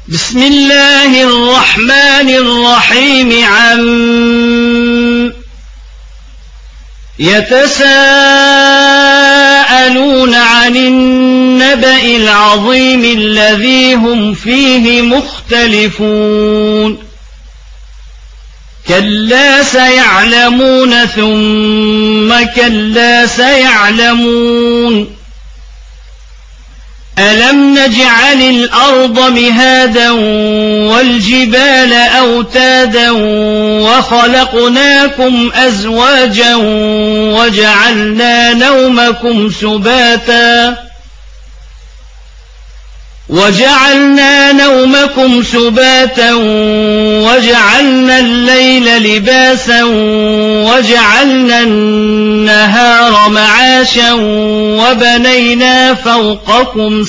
بسم الله الرحمن الرحيم يتساءلون عن النبأ العظيم الذي هم فيه مختلفون كلا سيعلمون ثم كلا سيعلمون ألم نجعل الأرض مهادا والجبال أوتادا وخلقناكم أزواجا وجعلنا نومكم سباتا وجعلنا الليل لباسا وجعلنا النهار معاشا وبنينا فوقكم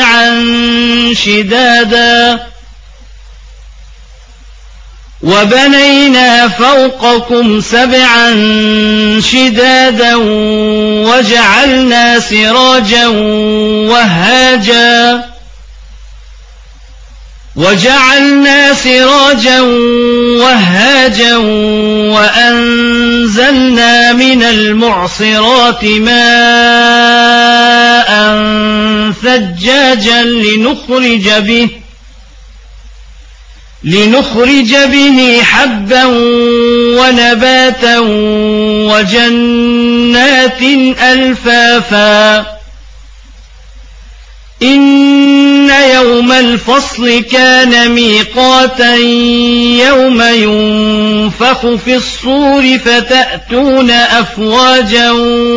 سبعا شدادا وجعلنا سراجا وهاجا وأنزلنا من المعصرات ماء ثجاجا لنخرج به حبا ونباتا وجنات ألفافا إن يوم الفصل كان ميقاتا يوم ينفخ في الصور فتأتون أفواجا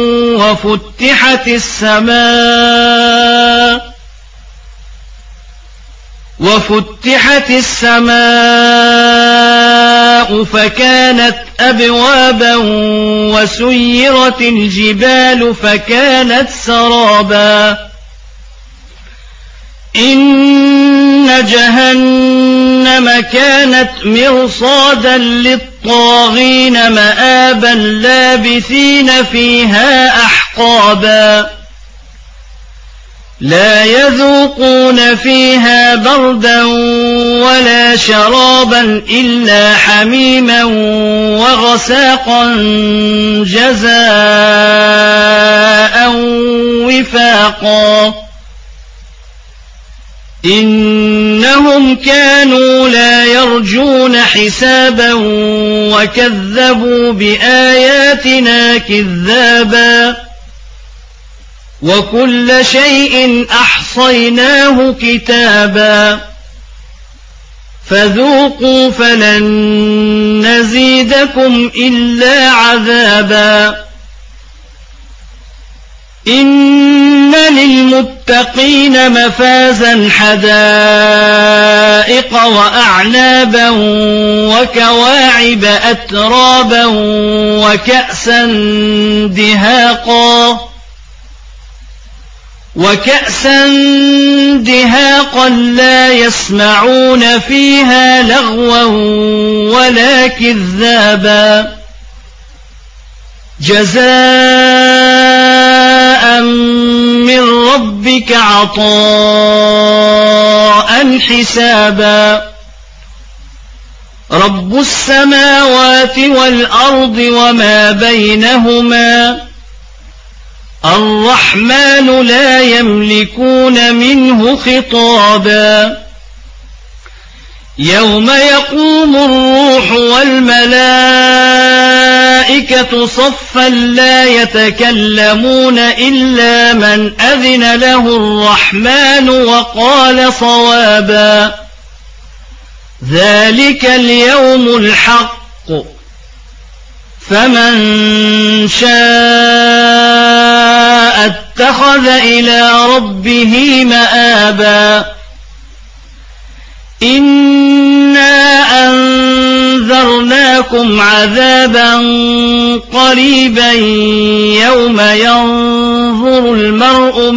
وفتحت السماء فكانت أبوابا وسيرت الجبال فكانت سرابا إن جهنم كانت مرصادا للطاغين مآبا لابثين فيها أحقابا لا يذوقون فيها بردا ولا شرابا إلا حميما وغساقا جزاء وفاقا إنهم كانوا لا يرجون حسابا وكذبوا بآياتنا كذابا وكل شيء أحصيناه كتابا فذوقوا فلن نزيدكم إلا عذابا إن للمتقين مفازا حدائق وأعنابا وكواعب أترابا وكأسا دهاقا لا يسمعون فيها لغوا ولا كذابا جزاء من ربك عطاء حسابا رب السماوات والأرض وما بينهما الرحمن لا يملكون منه خطابا يوم يقوم الروح والملائكة صفا لا يتكلمون إلا من أذن له الرحمن وقال صوابا ذلك اليوم الحق فمن شاء اتخذ إلى ربه مآبا إنا أنذرناكم عذابا قريبا يوم ينظر المرء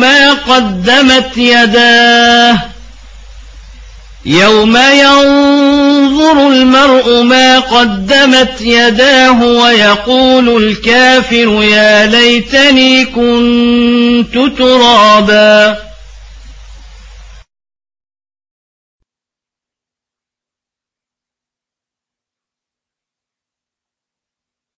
ما قدمت يداه ويقول الكافر يا ليتني كنت ترابا